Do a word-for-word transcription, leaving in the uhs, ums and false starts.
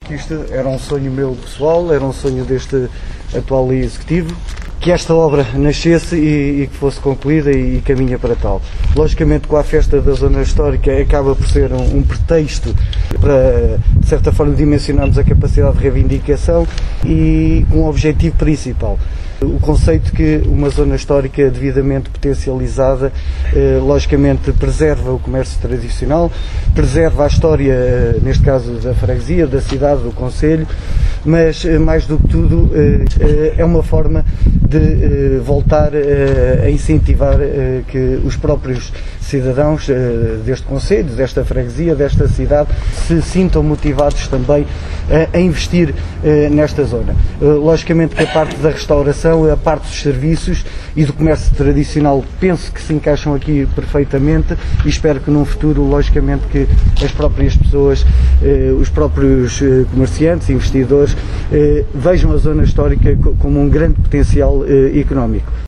que isto era um sonho meu pessoal, era um sonho deste atual executivo, que esta obra nascesse e, e que fosse concluída e, e caminha para tal. Logicamente, com a festa da zona histórica acaba por ser um, um pretexto para, de certa forma, dimensionarmos a capacidade de reivindicação e um objetivo principal. O conceito que uma zona histórica devidamente potencializada, eh, logicamente, preserva o comércio tradicional, preserva a história, eh, neste caso, da freguesia, da cidade, do concelho, mas, eh, mais do que tudo, eh, é uma forma de eh, voltar eh, a incentivar eh, que os próprios cidadãos eh, deste concelho, desta freguesia, desta cidade, se sintam motivados também eh, a investir eh, nesta zona. Eh, logicamente que a parte da restauração, a parte dos serviços e do comércio tradicional, penso que se encaixam aqui perfeitamente e espero que num futuro, logicamente, que as próprias pessoas, eh, os próprios eh, comerciantes, investidores, eh, vejam a zona histórica como um grande potencial eh, económico.